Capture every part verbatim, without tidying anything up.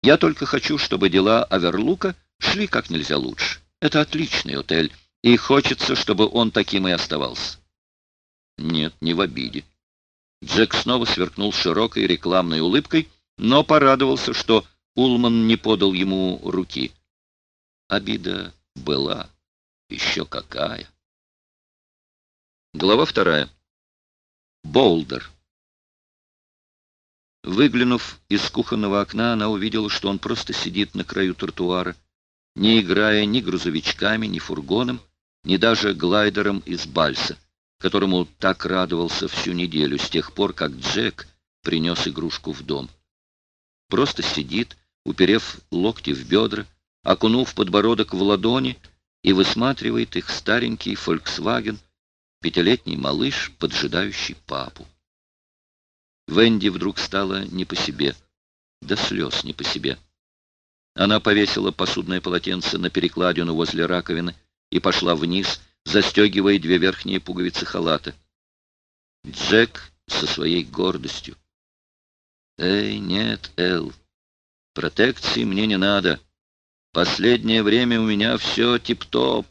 Я только хочу, чтобы дела Аверлука шли как нельзя лучше. Это отличный отель, и хочется, чтобы он таким и оставался». «Нет, не в обиде». Джек снова сверкнул широкой рекламной улыбкой, но порадовался, что Улман не подал ему руки. Обида была. Еще какая. Глава вторая. Болдер. Выглянув из кухонного окна, она увидела, что он просто сидит на краю тротуара, не играя ни грузовичками, ни фургоном, ни даже глайдером из Бальса, которому так радовался всю неделю, с тех пор, как Джек принес игрушку в дом. Просто сидит, уперев локти в бедра, окунув подбородок в ладони, и высматривает их старенький «Фольксваген», пятилетний малыш, поджидающий папу. Венди вдруг стало не по себе, до слез не по себе. Она повесила посудное полотенце на перекладину возле раковины и пошла вниз, застегивая две верхние пуговицы халата. Джек со своей гордостью. «Эй, нет, Эл, протекции мне не надо. Последнее время у меня все тип-топ».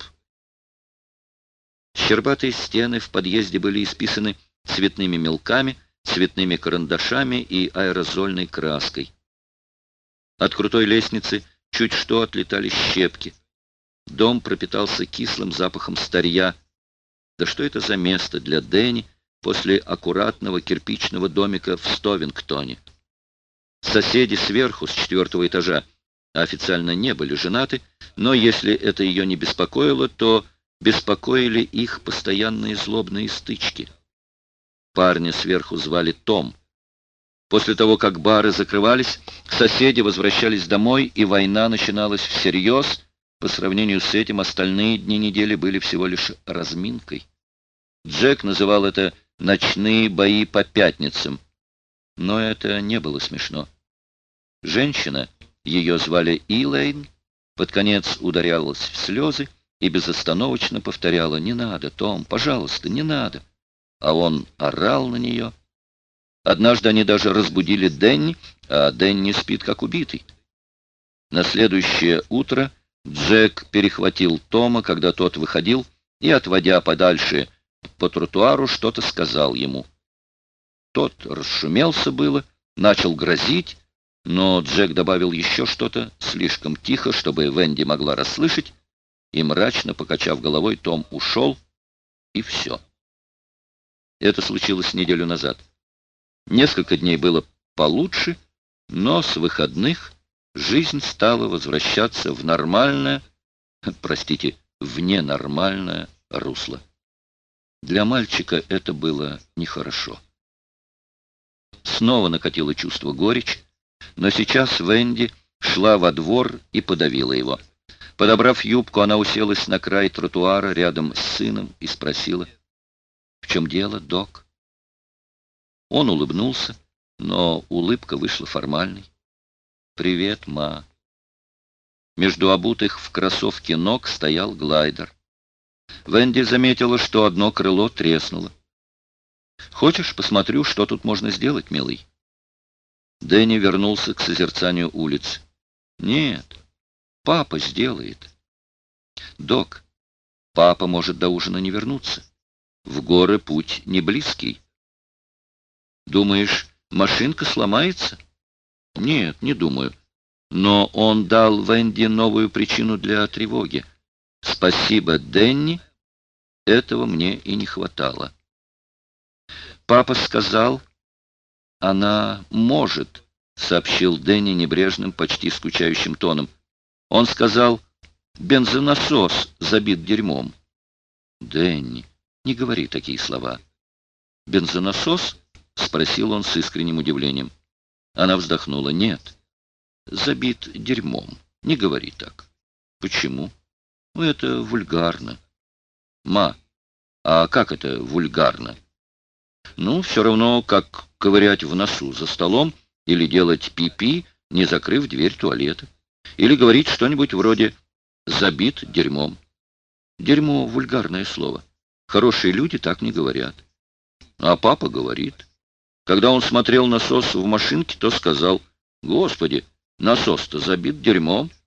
Щербатые стены в подъезде были исписаны цветными мелками, цветными карандашами и аэрозольной краской. От крутой лестницы чуть что отлетали щепки. Дом пропитался кислым запахом старья. Да что это за место для Дэнни после аккуратного кирпичного домика в Стовингтоне? Соседи сверху, с четвертого этажа, официально не были женаты, но если это ее не беспокоило, то беспокоили их постоянные злобные стычки. Парня сверху звали Том. После того, как бары закрывались, соседи возвращались домой, и война начиналась всерьез. По сравнению с этим остальные дни недели были всего лишь разминкой. Джек называл это «ночные бои по пятницам». Но это не было смешно. Женщина, ее звали Илэйн, под конец ударялась в слезы и безостановочно повторяла: «Не надо, Том, пожалуйста, не надо». А он орал на нее. Однажды они даже разбудили Дэнни, а Дэнни спит как убитый. На следующее утро Джек перехватил Тома, когда тот выходил, и, отводя подальше по тротуару, что-то сказал ему. Тот расшумелся было, начал грозить, но Джек добавил еще что-то слишком тихо, чтобы Венди могла расслышать, и, мрачно покачав головой, Том ушел, и все. Это случилось неделю назад. Несколько дней было получше, но с выходных жизнь стала возвращаться в нормальное, простите, в ненормальное русло. Для мальчика это было нехорошо. Снова накатило чувство горечи, но сейчас Венди шла во двор и подавила его. Подобрав юбку, она уселась на край тротуара рядом с сыном и спросила: «В чем дело, док?» Он улыбнулся, но улыбка вышла формальной. «Привет, ма». Между обутых в кроссовке ног стоял глайдер. Венди заметила, что одно крыло треснуло. «Хочешь, посмотрю, что тут можно сделать, милый?» Дэнни вернулся к созерцанию улиц. «Нет, папа сделает». «Док, папа может до ужина не вернуться. В горы путь не близкий». «Думаешь, машинка сломается?» «Нет, не думаю. Но он дал Венди новую причину для тревоги. Спасибо, Дэнни, этого мне и не хватало». «Папа сказал, она может», — сообщил Дэнни небрежным, почти скучающим тоном. «Он сказал, бензонасос забит дерьмом». «Дэнни, не говори такие слова». «Бензонасос?» — спросил он с искренним удивлением. Она вздохнула. «Нет, забит дерьмом. Не говори так». «Почему?» «Ну, это вульгарно». «Ма, а как это вульгарно?» «Ну, все равно, как ковырять в носу за столом или делать пи-пи, не закрыв дверь туалета. Или говорить что-нибудь вроде «забит дерьмом». Дерьмо — вульгарное слово. Хорошие люди так не говорят. А папа говорит. Когда он смотрел насос в машинке, то сказал: «Господи, Насос-то забит дерьмом.